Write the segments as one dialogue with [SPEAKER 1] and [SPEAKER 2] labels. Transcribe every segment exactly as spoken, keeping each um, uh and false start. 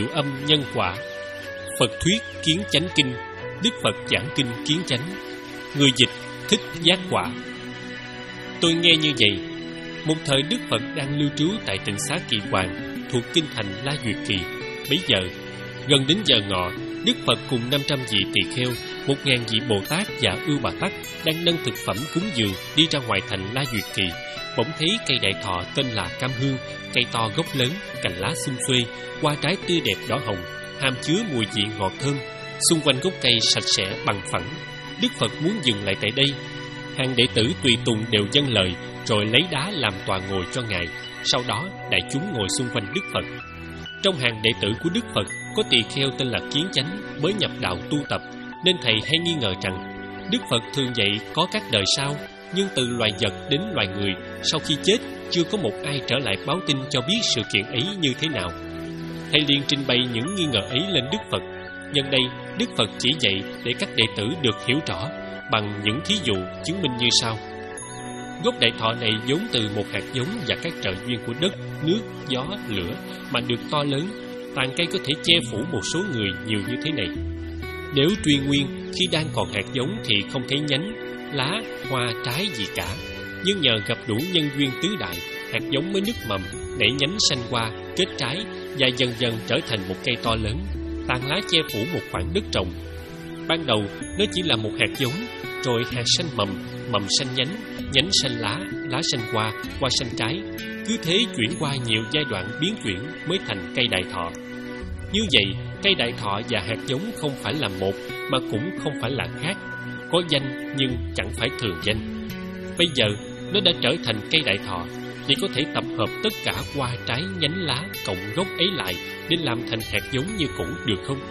[SPEAKER 1] âm nhân quả. Phật thuyết Kiến Chánh Kinh, Đức Phật giảng kinh Kiến Chánh. Người dịch Thích Giác Quả. Tôi nghe như vậy. Một thời Đức Phật đang lưu trú tại tịnh xá Kỳ Hoàng thuộc kinh thành La Duyệt Kỳ. Bấy giờ gần đến giờ ngọ, Đức Phật cùng năm trăm vị tỳ kheo, một ngàn vị Bồ Tát và Ưu Bà Tắc đang nâng thực phẩm cúng dường đi ra ngoài thành La Duyệt Kỳ. Bỗng thấy cây đại thọ tên là Cam Hương, cây to gốc lớn, cành lá xum xuê, hoa trái tươi đẹp đỏ hồng, hàm chứa mùi vị ngọt thơm. Xung quanh gốc cây sạch sẽ bằng phẳng. Đức Phật muốn dừng lại tại đây. Hàng đệ tử tùy tùng đều dâng lời, rồi lấy đá làm tọa ngồi cho ngài. Sau đó đại chúng ngồi xung quanh Đức Phật. Trong hàng đệ tử của Đức Phật có tỳ kheo tên là Kiến Chánh, mới nhập đạo tu tập, nên thầy hay nghi ngờ rằng Đức Phật thường dạy có các đời sau, nhưng từ loài vật đến loài người, sau khi chết chưa có một ai trở lại báo tin cho biết sự kiện ấy như thế nào. Thầy liền trình bày những nghi ngờ ấy lên Đức Phật. Nhân đây, Đức Phật chỉ dạy để các đệ tử được hiểu rõ bằng những thí dụ chứng minh như sau. Gốc đại thọ này vốn từ một hạt giống và các trợ duyên của đất, nước, gió, lửa mà được to lớn. Tàn cây có thể che phủ một số người nhiều như thế này. Nếu truy nguyên, khi đang còn hạt giống thì không thấy nhánh, lá, hoa, trái gì cả. Nhưng nhờ gặp đủ nhân duyên tứ đại, hạt giống mới nứt mầm, nảy nhánh sanh hoa, kết trái và dần dần trở thành một cây to lớn, tàn lá che phủ một khoảng đất trồng. Ban đầu nó chỉ là một hạt giống, rồi hạt sanh mầm, mầm sanh nhánh, nhánh sanh lá, lá sanh hoa, hoa sanh trái. Cứ thế chuyển qua nhiều giai đoạn biến chuyển mới thành cây đại thọ. Như vậy, cây đại thọ và hạt giống không phải là một, mà cũng không phải là khác. Có danh nhưng chẳng phải thường danh. Bây giờ nó đã trở thành cây đại thọ, thì có thể tập hợp tất cả hoa trái nhánh lá cộng gốc ấy lại để làm thành hạt giống như cũ được không?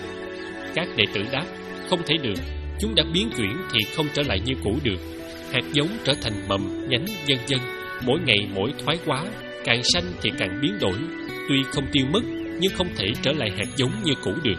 [SPEAKER 1] Các đệ tử đáp, không thể được. Chúng đã biến chuyển thì không trở lại như cũ được. Hạt giống trở thành mầm, nhánh, vân vân, mỗi ngày mỗi thoái hóa, càng sanh thì càng biến đổi. Tuy không tiêu mất, nhưng không thể trở lại hạt giống như cũ được.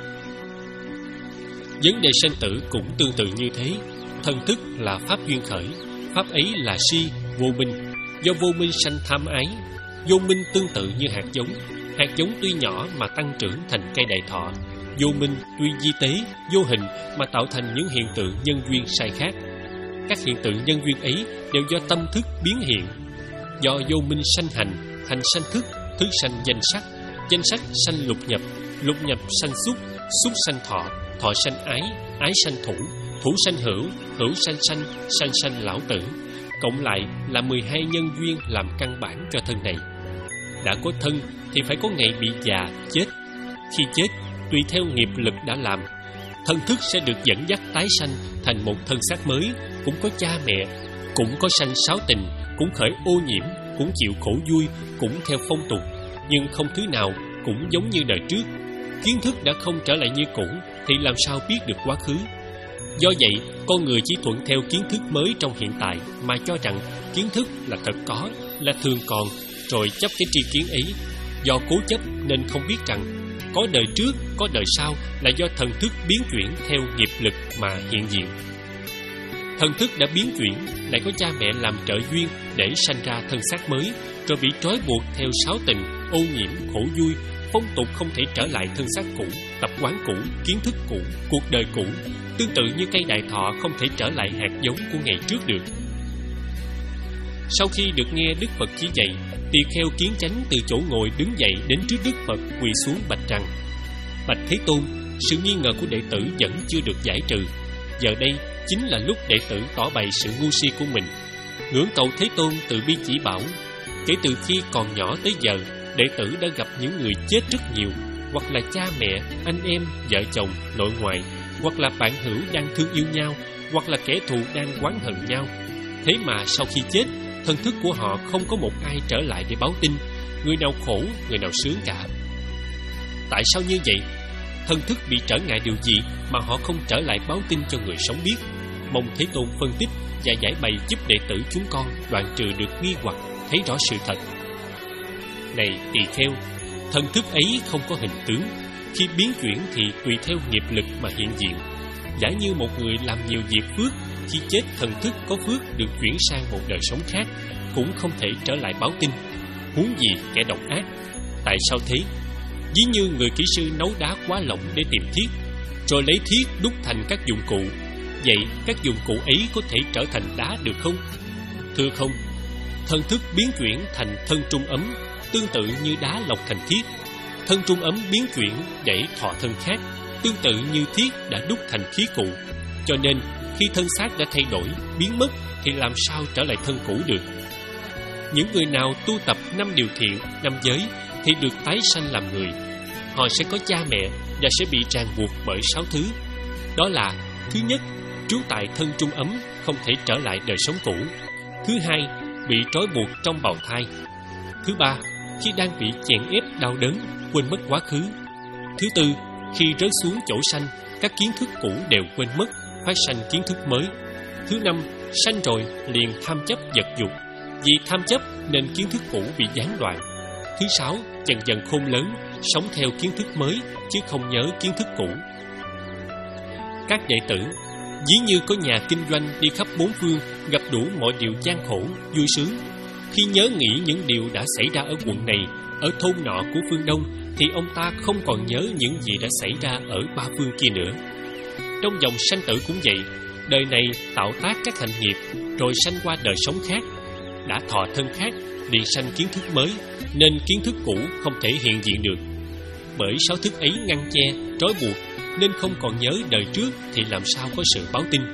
[SPEAKER 1] Vấn đề sanh tử cũng tương tự như thế. Thân thức là pháp duyên khởi, pháp ấy là si, vô minh. Do vô minh sanh tham ái. Vô minh tương tự như hạt giống. Hạt giống tuy nhỏ mà tăng trưởng thành cây đại thọ. Vô minh tuy di tế, vô hình mà tạo thành những hiện tượng nhân duyên sai khác. Các hiện tượng nhân duyên ấy đều do tâm thức biến hiện. Do vô minh sanh hành, hành sanh thức, thức sanh danh sắc, danh sắc sanh lục nhập, lục nhập sanh xúc, xúc sanh thọ, thọ sanh ái, ái sanh thủ, thủ sanh hữu, hữu sanh sanh, sanh sanh lão tử. Cộng lại là mười hai nhân duyên làm căn bản cho thân này. Đã có thân thì phải có ngày bị già, chết. Khi chết, tùy theo nghiệp lực đã làm, thân thức sẽ được dẫn dắt tái sanh thành một thân xác mới, cũng có cha mẹ, cũng có sanh sáu tình, cũng khởi ô nhiễm, cũng chịu khổ vui, cũng theo phong tục, nhưng không thứ nào cũng giống như đời trước. Kiến thức đã không trở lại như cũ thì làm sao biết được quá khứ? Do vậy, con người chỉ thuận theo kiến thức mới trong hiện tại mà cho rằng kiến thức là thật có, là thường còn, rồi chấp cái tri kiến ấy. Do cố chấp nên không biết rằng có đời trước, có đời sau là do thần thức biến chuyển theo nghiệp lực mà hiện diện. Thần thức đã biến chuyển, lại có cha mẹ làm trợ duyên để sanh ra thân xác mới, rồi bị trói buộc theo sáu tình, ô nhiễm, khổ vui, phong tục không thể trở lại thân xác cũ, tập quán cũ, kiến thức cũ, cuộc đời cũ. Tương tự như cây đại thọ không thể trở lại hạt giống của ngày trước được. Sau khi được nghe Đức Phật chỉ dạy, tỳ kheo Kiến Chánh từ chỗ ngồi đứng dậy đến trước Đức Phật quỳ xuống bạch rằng: Bạch Thế Tôn, sự nghi ngờ của đệ tử vẫn chưa được giải trừ. Giờ đây chính là lúc đệ tử tỏ bày sự ngu si của mình. Ngưỡng cầu Thế Tôn từ bi chỉ bảo. Kể từ khi còn nhỏ tới giờ, đệ tử đã gặp những người chết rất nhiều, hoặc là cha mẹ, anh em, vợ chồng, nội ngoại, hoặc là bạn hữu đang thương yêu nhau, hoặc là kẻ thù đang oán hận nhau. Thế mà sau khi chết, thân thức của họ không có một ai trở lại để báo tin, người nào khổ, người nào sướng cả. Tại sao như vậy? Thân thức bị trở ngại điều gì mà họ không trở lại báo tin cho người sống biết? Mong Thế Tôn phân tích và giải bày giúp đệ tử chúng con đoạn trừ được nghi hoặc, thấy rõ sự thật. Này tỳ kheo, thân thức ấy không có hình tướng. Khi biến chuyển thì tùy theo nghiệp lực mà hiện diện. Giả như một người làm nhiều việc phước, khi chết thần thức có phước được chuyển sang một đời sống khác, cũng không thể trở lại báo tin. Huống gì kẻ độc ác. Tại sao thế? Ví như người kỹ sư nấu đá quá lỏng để tìm thiết, rồi lấy thiết đúc thành các dụng cụ. Vậy các dụng cụ ấy có thể trở thành đá được không? Thưa không. Thân thức biến chuyển thành thân trung ấm, tương tự như đá lọc thành thiết. Thân trung ấm biến chuyển để thọ thân khác, tương tự như thiết đã đúc thành khí cụ. Cho nên khi thân xác đã thay đổi, biến mất, thì làm sao trở lại thân cũ được? Những người nào tu tập năm điều thiện, năm giới thì được tái sanh làm người. Họ sẽ có cha mẹ và sẽ bị ràng buộc bởi sáu thứ. Đó là: thứ nhất, trú tại thân trung ấm, không thể trở lại đời sống cũ. Thứ hai, bị trói buộc trong bào thai. Thứ ba, khi đang bị chèn ép đau đớn, quên mất quá khứ. Thứ tư, khi rớt xuống chỗ sanh, các kiến thức cũ đều quên mất, phát sanh kiến thức mới. Thứ năm, sanh rồi liền tham chấp vật dục, vì tham chấp nên kiến thức cũ bị gián đoạn. Thứ sáu, dần dần khôn lớn, sống theo kiến thức mới chứ không nhớ kiến thức cũ. Các đệ tử, ví như có nhà kinh doanh đi khắp bốn phương, gặp đủ mọi điều gian khổ, vui sướng. Khi nhớ nghĩ những điều đã xảy ra ở quận này, ở thôn nọ của phương Đông, thì ông ta không còn nhớ những gì đã xảy ra ở ba phương kia nữa. Trong dòng sanh tử cũng vậy, đời này tạo tác các hành nghiệp, rồi sanh qua đời sống khác. Đã thọ thân khác, liền sanh kiến thức mới, nên kiến thức cũ không thể hiện diện được. Bởi sáu thức ấy ngăn che, trói buộc, nên không còn nhớ đời trước thì làm sao có sự báo tin.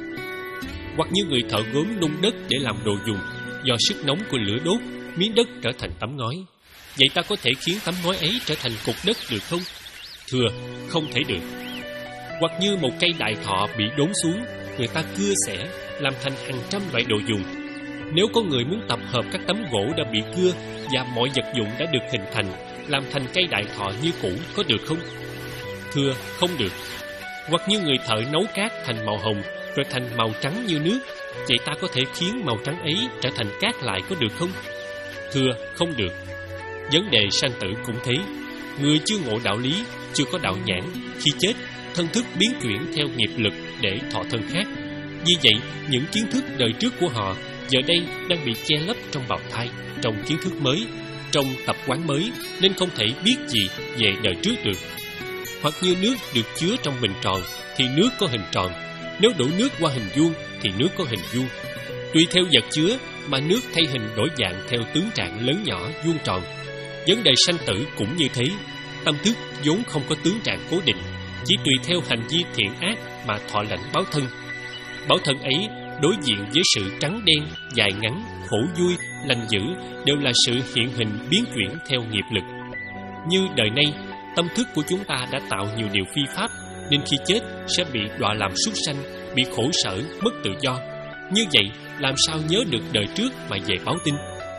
[SPEAKER 1] Hoặc như người thợ gốm nung đất để làm đồ dùng, do sức nóng của lửa đốt, miếng đất trở thành tấm ngói. Vậy ta có thể khiến tấm ngói ấy trở thành cục đất được không? Thưa, không thể được. Hoặc như một cây đại thọ bị đốn xuống, người ta cưa xẻ, làm thành hàng trăm loại đồ dùng. Nếu có người muốn tập hợp các tấm gỗ đã bị cưa và mọi vật dụng đã được hình thành, làm thành cây đại thọ như cũ, có được không? Thưa, không được. Hoặc như người thợ nấu cát thành màu hồng, rồi thành màu trắng như nước, vậy ta có thể khiến màu trắng ấy trở thành cát lại, có được không? Thưa, không được. Vấn đề sanh tử cũng thế. Người chưa ngộ đạo lý, chưa có đạo nhãn, khi chết, thân thức biến chuyển theo nghiệp lực để thọ thân khác. Vì vậy, những kiến thức đời trước của họ giờ đây đang bị che lấp trong bào thai, trong kiến thức mới, trong tập quán mới, nên không thể biết gì về đời trước được. Hoặc như nước được chứa trong bình tròn thì nước có hình tròn, nếu đổ nước qua hình vuông thì nước có hình vuông. Tùy theo vật chứa mà nước thay hình đổi dạng theo tướng trạng lớn nhỏ, vuông tròn. Vấn đề sanh tử cũng như thế. Tâm thức vốn không có tướng trạng cố định, chỉ tùy theo hành vi thiện ác mà thọ lãnh báo thân. Báo thân ấy đối diện với sự trắng đen, dài ngắn, khổ vui, lành dữ đều là sự hiện hình biến chuyển theo nghiệp lực. Như đời nay, tâm thức của chúng ta đã tạo nhiều điều phi pháp, nên khi chết sẽ bị đọa làm súc sanh, bị khổ sở, mất tự do. Như vậy, làm sao nhớ được đời trước mà về báo tin?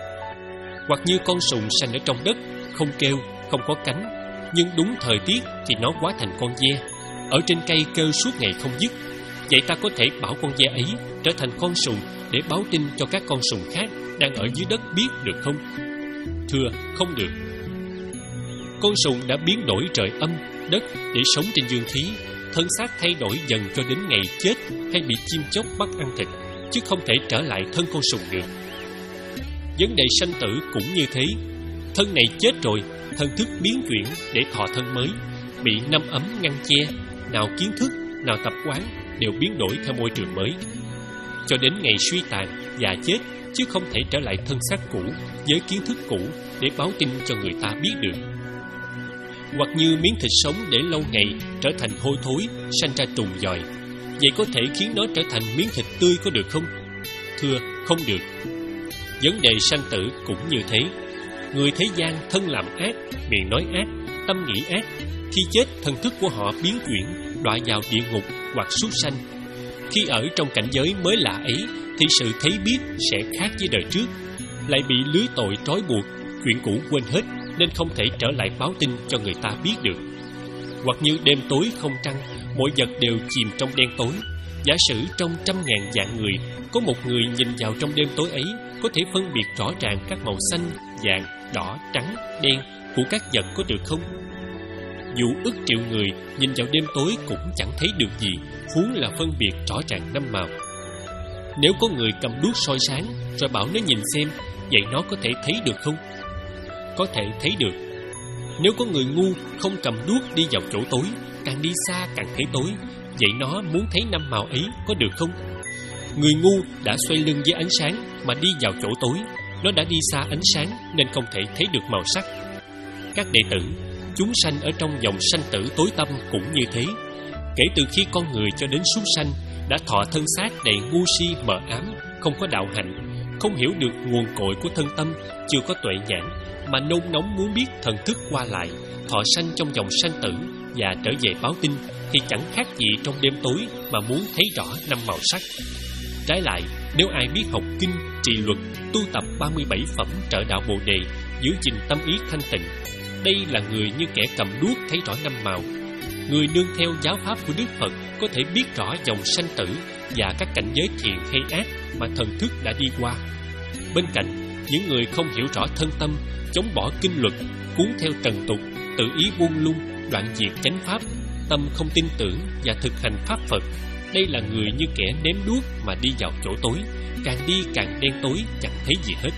[SPEAKER 1] Hoặc như con sùng sanh ở trong đất, không kêu, không có cánh, nhưng đúng thời tiết thì nó hóa thành con ve, ở trên cây kêu suốt ngày không dứt. Vậy ta có thể bảo con ve ấy trở thành con sùng để báo tin cho các con sùng khác đang ở dưới đất biết được không? Thưa, không được. Con sùng đã biến đổi trời âm, đất để sống trên dương khí, thân xác thay đổi dần cho đến ngày chết hay bị chim chóc bắt ăn thịt, chứ không thể trở lại thân con sùng được. Vấn đề sanh tử cũng như thế. Thân này chết rồi, thân thức biến chuyển để thọ thân mới, bị năm ấm ngăn che, nào kiến thức, nào tập quán đều biến đổi theo môi trường mới, cho đến ngày suy tàn, già chết, chứ không thể trở lại thân xác cũ với kiến thức cũ để báo tin cho người ta biết được. Hoặc như miếng thịt sống để lâu ngày trở thành hôi thối, sanh ra trùng giòi, vậy có thể khiến nó trở thành miếng thịt tươi, có được không? Thưa, không được. Vấn đề sanh tử cũng như thế. Người thế gian thân làm ác, miệng nói ác, tâm nghĩ ác, khi chết thân thức của họ biến chuyển, đọa vào địa ngục hoặc súc sanh. Khi ở trong cảnh giới mới lạ ấy thì sự thấy biết sẽ khác với đời trước, lại bị lưới tội trói buộc, chuyện cũ quên hết nên không thể trở lại báo tin cho người ta biết được. Hoặc như đêm tối không trăng, mọi vật đều chìm trong đen tối. Giả sử trong trăm ngàn vạn người, có một người nhìn vào trong đêm tối ấy có thể phân biệt rõ ràng các màu xanh, vàng, đỏ, trắng, đen của các vật, có được không? Dù ức triệu người nhìn vào đêm tối cũng chẳng thấy được gì, huống là phân biệt rõ ràng năm màu. Nếu có người cầm đuốc soi sáng rồi bảo nó nhìn xem, vậy nó có thể thấy được không? Có thể thấy được. Nếu có người ngu không cầm đuốc đi vào chỗ tối, càng đi xa càng thấy tối, vậy nó muốn thấy năm màu ấy có được không? Người ngu đã xoay lưng với ánh sáng mà đi vào chỗ tối, nó đã đi xa ánh sáng nên không thể thấy được màu sắc. Các đệ tử, chúng sanh ở trong dòng sanh tử tối tăm cũng như thế. Kể từ khi con người cho đến súc sanh đã thọ thân xác đầy ngu si mờ ám, không có đạo hạnh, không hiểu được nguồn cội của thân tâm, chưa có tuệ nhãn, mà nôn nóng muốn biết thần thức qua lại, thọ sanh trong dòng sanh tử và trở về báo tin, thì chẳng khác gì trong đêm tối mà muốn thấy rõ năm màu sắc. Trái lại, nếu ai biết học kinh, trì luật, tu tập ba mươi bảy phẩm trợ đạo Bồ đề, giữ gìn tâm ý thanh tịnh, đây là người như kẻ cầm đuốc thấy rõ năm màu. Người nương theo giáo pháp của Đức Phật có thể biết rõ dòng sanh tử và các cảnh giới thiện hay ác mà thần thức đã đi qua. Bên cạnh, những người không hiểu rõ thân tâm, chống bỏ kinh luật, cuốn theo trần tục, tự ý buông lung, đoạn diệt chánh pháp, tâm không tin tưởng và thực hành pháp Phật, đây là người như kẻ ném đuốc mà đi vào chỗ tối, càng đi càng đen tối, chẳng thấy gì hết.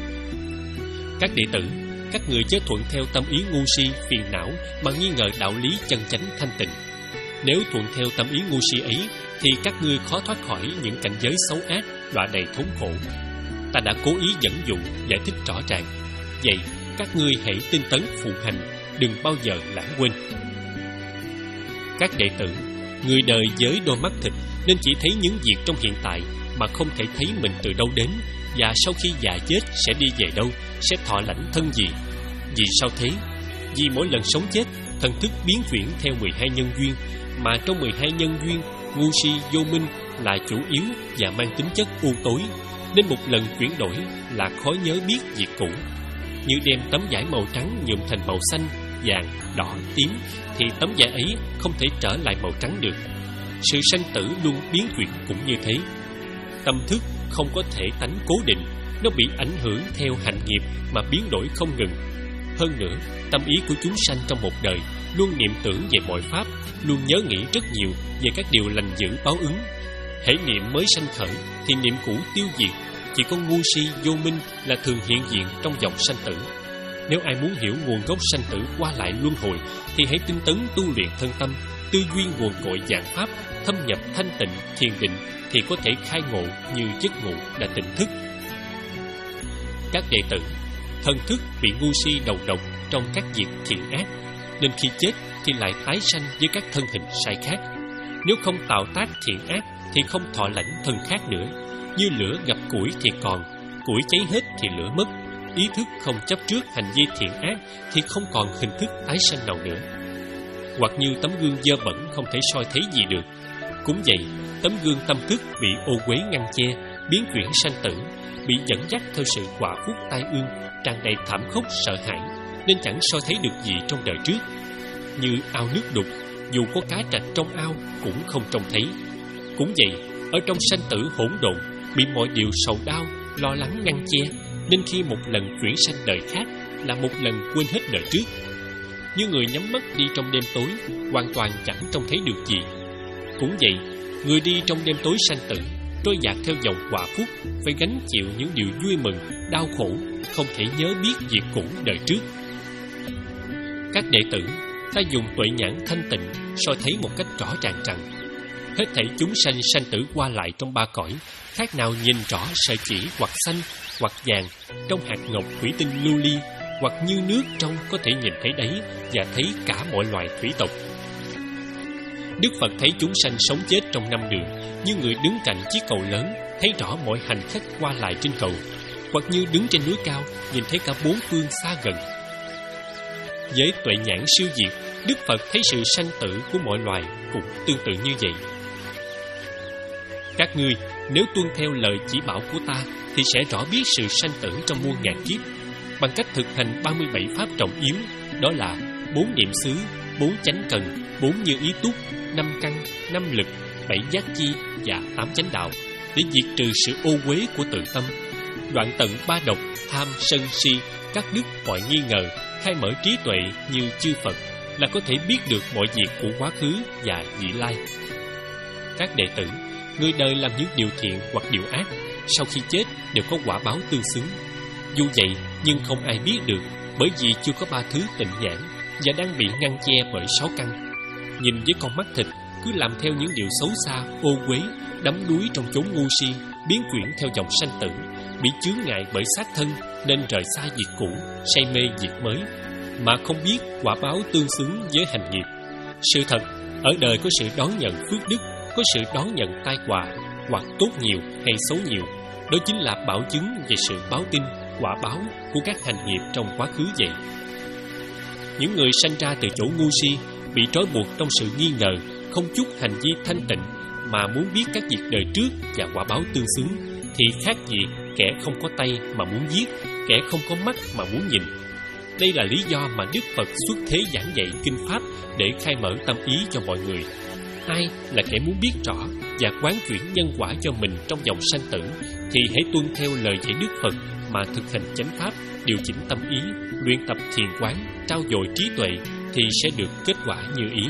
[SPEAKER 1] Các đệ tử, các người chớ thuận theo tâm ý ngu si, phiền não mà nghi ngờ đạo lý chân chánh thanh tịnh. Nếu thuận theo tâm ý ngu si ấy, thì các ngươi khó thoát khỏi những cảnh giới xấu ác, đọa đầy thống khổ. Ta đã cố ý dẫn dụ, giải thích rõ ràng. Vậy, các ngươi hãy tinh tấn phụng hành, đừng bao giờ lãng quên. Các đệ tử, người đời với đôi mắt thịt nên chỉ thấy những việc trong hiện tại mà không thể thấy mình từ đâu đến, và sau khi già chết sẽ đi về đâu, sẽ thọ lãnh thân gì. Vì sao thế? Vì mỗi lần sống chết, thần thức biến chuyển theo mười hai nhân duyên, mà trong mười hai nhân duyên, ngu si vô minh là chủ yếu và mang tính chất u tối, nên một lần chuyển đổi là khó nhớ biết việc cũ. Như đem tấm vải màu trắng nhuộm thành màu xanh, vàng, đỏ, tím, thì tấm vải ấy không thể trở lại màu trắng được. Sự sanh tử luôn biến chuyển cũng như thế. Tâm thức không có thể tánh cố định, nó bị ảnh hưởng theo hành nghiệp mà biến đổi không ngừng. Hơn nữa, tâm ý của chúng sanh trong một đời luôn niệm tưởng về mọi pháp, luôn nhớ nghĩ rất nhiều về các điều lành dữ báo ứng. Hễ niệm mới sanh khởi thì niệm cũ tiêu diệt. Chỉ có ngu si vô minh là thường hiện diện trong dòng sanh tử. Nếu ai muốn hiểu nguồn gốc sanh tử qua lại luân hồi, thì hãy tinh tấn tu luyện thân tâm, tư duy nguồn cội dạng pháp, thâm nhập thanh tịnh thiền định, thì có thể khai ngộ như giấc ngủ đã tỉnh thức. Các đệ tử, thần thức bị ngu si đầu độc trong các việc thiện ác, nên khi chết thì lại tái sanh với các thân hình sai khác. Nếu không tạo tác thiện ác thì không thọ lãnh thân khác nữa. Như lửa gặp củi thì còn, củi cháy hết thì lửa mất. Ý thức không chấp trước hành vi thiện ác thì không còn hình thức tái sanh nào nữa. Hoặc như tấm gương dơ bẩn không thể soi thấy gì được. Cũng vậy, tấm gương tâm thức bị ô uế ngăn che, biến chuyển sanh tử, bị dẫn dắt theo sự quả phúc tai ương, tràn đầy thảm khốc sợ hãi, nên chẳng soi thấy được gì trong đời trước. Như ao nước đục, dù có cá trạch trong ao cũng không trông thấy. Cũng vậy, ở trong sanh tử hỗn độn, bị mọi điều sầu đau, lo lắng ngăn che, nên khi một lần chuyển sanh đời khác là một lần quên hết đời trước. Như người nhắm mắt đi trong đêm tối, hoàn toàn chẳng trông thấy được gì. Cũng vậy, người đi trong đêm tối sanh tử, trôi dạt theo dòng quả phúc, phải gánh chịu những điều vui mừng, đau khổ, không thể nhớ biết việc cũ đời trước. Các đệ tử, ta dùng tuệ nhãn thanh tịnh soi thấy một cách rõ ràng rằng hết thảy chúng sanh sanh tử qua lại trong ba cõi, khác nào nhìn rõ sợi chỉ hoặc xanh hoặc vàng trong hạt ngọc thủy tinh lưu ly, hoặc như nước trong có thể nhìn thấy đấy, và thấy cả mọi loài thủy tộc. Đức Phật thấy chúng sanh sống chết trong năm đường, như người đứng cạnh chiếc cầu lớn, thấy rõ mọi hành khách qua lại trên cầu, hoặc như đứng trên núi cao, nhìn thấy cả bốn phương xa gần. Với tuệ nhãn siêu diệt, Đức Phật thấy sự sanh tử của mọi loài cũng tương tự như vậy. Các ngươi, nếu tuân theo lời chỉ bảo của ta, thì sẽ rõ biết sự sanh tử trong muôn ngàn kiếp, bằng cách thực hành ba mươi bảy pháp trọng yếu, đó là bốn niệm xứ, bốn chánh cần, bốn như ý túc, năm căn, năm lực, bảy giác chi và tám chánh đạo, để diệt trừ sự ô uế của tự tâm, đoạn tận ba độc, tham, sân, si, cắt đứt mọi nghi ngờ, khai mở trí tuệ như chư Phật, là có thể biết được mọi việc của quá khứ và vị lai. Các đệ tử, người đời làm những điều thiện hoặc điều ác, sau khi chết đều có quả báo tương xứng. Dù vậy, nhưng không ai biết được bởi vì chưa có ba thứ tịnh nhãn và đang bị ngăn che bởi sáu căn. Nhìn với con mắt thịt, cứ làm theo những điều xấu xa, ô uế, đắm đuối trong chốn ngu si, biến chuyển theo dòng sanh tử, bị chướng ngại bởi xác thân nên rời xa việc cũ, say mê việc mới, mà không biết quả báo tương xứng với hành nghiệp. Sự thật, ở đời có sự đón nhận phước đức, có sự đón nhận tai họa, hoặc tốt nhiều hay xấu nhiều. Đó chính là bảo chứng về sự báo tin, quả báo của các hành nghiệp trong quá khứ vậy. Những người sanh ra từ chỗ ngu si, bị trói buộc trong sự nghi ngờ, không chút hành vi thanh tịnh, mà muốn biết các việc đời trước và quả báo tương xứng, thì khác gì kẻ không có tay mà muốn giết, kẻ không có mắt mà muốn nhìn. Đây là lý do mà Đức Phật xuất thế giảng dạy kinh pháp để khai mở tâm ý cho mọi người. Ai là kẻ muốn biết rõ và quán chuyển nhân quả cho mình trong dòng sanh tử, thì hãy tuân theo lời dạy Đức Phật mà thực hành chánh pháp, điều chỉnh tâm ý, luyện tập thiền quán, trau dồi trí tuệ, thì sẽ được kết quả như ý.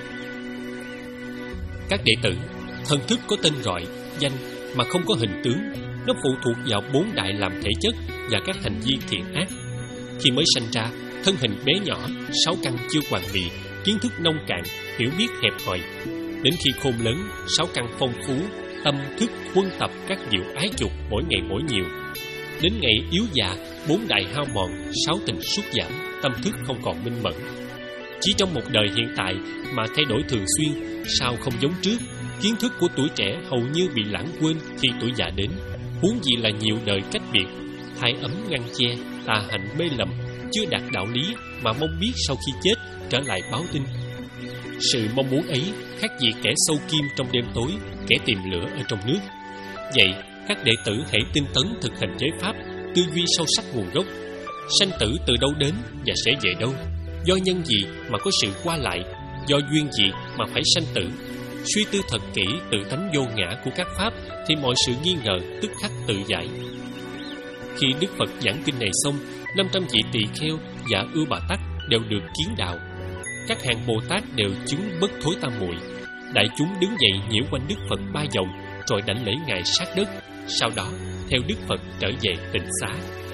[SPEAKER 1] Các đệ tử, thần thức có tên gọi, danh mà không có hình tướng. Nó phụ thuộc vào bốn đại làm thể chất và các hành vi thiện ác. Khi mới sanh ra, thân hình bé nhỏ, sáu căn chưa hoàn bị, kiến thức nông cạn, hiểu biết hẹp hòi. Đến khi khôn lớn, sáu căn phong phú, tâm thức quân tập các diệu ái dục mỗi ngày mỗi nhiều. Đến ngày yếu già, bốn đại hao mòn, sáu tình sút giảm, tâm thức không còn minh mẫn. Chỉ trong một đời hiện tại mà thay đổi thường xuyên, sao không giống trước? Kiến thức của tuổi trẻ hầu như bị lãng quên khi tuổi già đến, huống gì là nhiều đời cách biệt. Thai ấm ngăn che, tà hạnh mê lầm, chưa đạt đạo lý mà mong biết sau khi chết trở lại báo tin. Sự mong muốn ấy khác gì kẻ sâu kim trong đêm tối, kẻ tìm lửa ở trong nước. Vậy các đệ tử hãy tinh tấn thực hành giới pháp, tư duy sâu sắc nguồn gốc. Sanh tử từ đâu đến và sẽ về đâu? Do nhân gì mà có sự qua lại? Do duyên gì mà phải sanh tử? Suy tư thật kỹ tự tánh vô ngã của các pháp, thì mọi sự nghi ngờ tức khắc tự giải. Khi Đức Phật giảng kinh này xong, năm trăm vị tỳ kheo và Ưu Bà Tắc đều được kiến đạo. Các hàng Bồ Tát đều chứng bất thối tam muội. Đại chúng đứng dậy nhiễu quanh Đức Phật ba vòng, rồi đảnh lễ ngài sát đất. Sau đó theo Đức Phật trở về tịnh xá.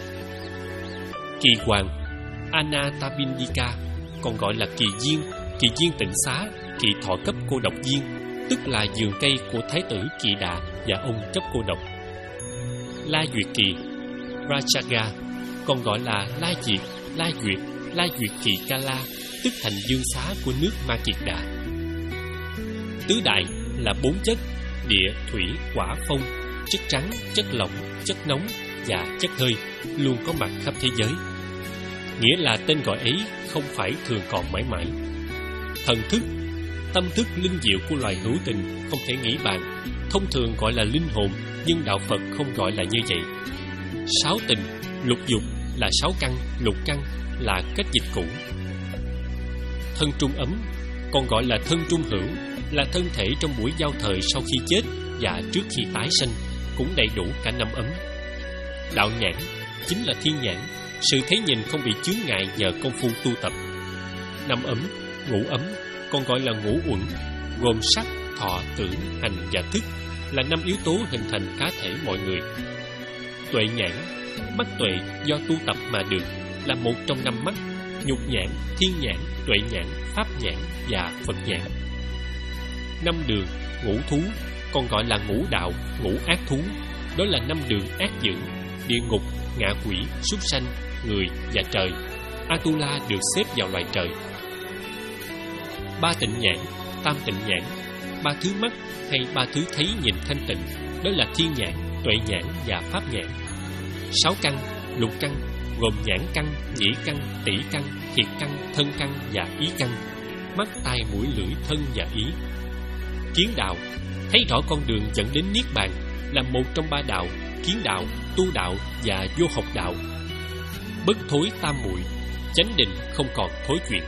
[SPEAKER 1] Kỳ hoàng Anatabindika, còn gọi là kỳ viên, kỳ viên tịnh xá, kỳ thọ cấp cô độc viên, tức là vườn cây của Thái tử Kỳ Đà và ông cấp cô độc. La Duyệt kỳ Rajaga, còn gọi là La Diệt, La Duyệt, La Duyệt kỳ Kala, tức thành dương xá của nước Ma Kiệt Đà. Tứ đại là bốn chất: địa, thủy, hỏa, phong, chất trắng, chất lỏng, chất nóng và chất hơi, luôn có mặt khắp thế giới. Nghĩa là tên gọi ấy không phải thường còn mãi mãi. Thần thức, tâm thức linh diệu của loài hữu tình không thể nghĩ bàn, thông thường gọi là linh hồn, nhưng đạo Phật không gọi là như vậy. Sáu tình, lục dục là sáu căn, lục căn là cách dịch cũ. Thân trung ấm, còn gọi là thân trung hữu, là thân thể trong buổi giao thời sau khi chết và trước khi tái sanh, cũng đầy đủ cả năm ấm. Đạo nhãn chính là thiên nhãn, sự thấy nhìn không bị chướng ngại nhờ công phu tu tập. Năm ấm, ngũ ấm, còn gọi là ngũ uẩn, gồm sắc, thọ, tưởng, hành và thức, là năm yếu tố hình thành cá thể mọi người. Tuệ nhãn, mắt tuệ do tu tập mà được, là một trong năm mắt: nhục nhãn, thiên nhãn, tuệ nhãn, pháp nhãn và Phật nhãn. Năm đường, ngũ thú, còn gọi là ngũ đạo, ngũ ác thú, đó là năm đường ác dữ: địa ngục, ngạ quỷ, súc sanh, người và trời. Atula được xếp vào loài trời. Ba tịnh nhãn, tam tịnh nhãn, ba thứ mắt hay ba thứ thấy nhìn thanh tịnh, đó là thiên nhãn, tuệ nhãn và pháp nhãn. Sáu căn, lục căn, gồm nhãn căn, nhĩ căn, tỷ căn, thiệt căn, thân căn và ý căn. Mắt, tai, mũi, lưỡi, thân và ý. Kiến đạo, thấy rõ con đường dẫn đến niết bàn, là một trong ba đạo: kiến đạo, tu đạo và vô học đạo. Bất thối tam muội, chánh định không còn thối chuyện.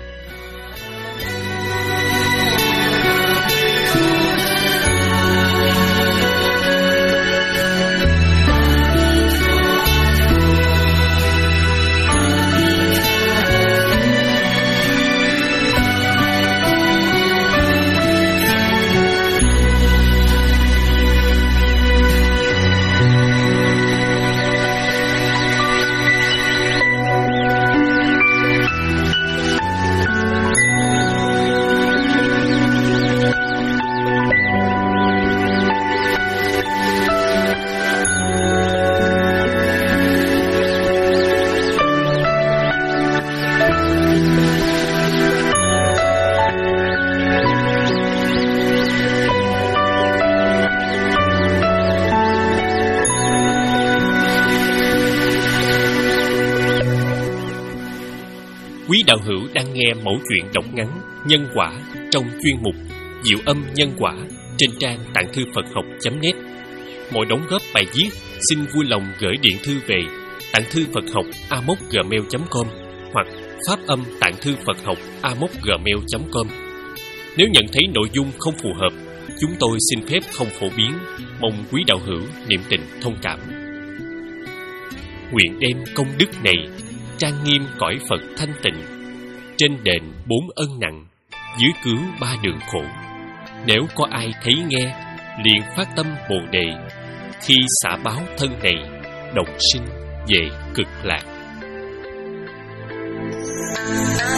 [SPEAKER 1] Quý đạo hữu đang nghe mẩu chuyện đọc ngắn Nhân Quả trong chuyên mục Diệu Âm Nhân Quả trên trang tạng thư Phật học chấm net. Mọi đóng góp bài viết xin vui lòng gửi điện thư về tạng thư Phật học a mốc gmail chấm com hoặc phát âm tạng thư Phật học a mốc gmail chấm com. Nếu nhận thấy nội dung không phù hợp, chúng tôi xin phép không phổ biến, mong quý đạo hữu niệm tình thông cảm. Nguyện đem công đức này trang nghiêm cõi Phật thanh tịnh, trên đền bốn ân nặng, dưới cứu ba đường khổ. Nếu có ai thấy nghe, liền phát tâm Bồ Đề, khi xả báo thân này, đồng sinh về cực lạc.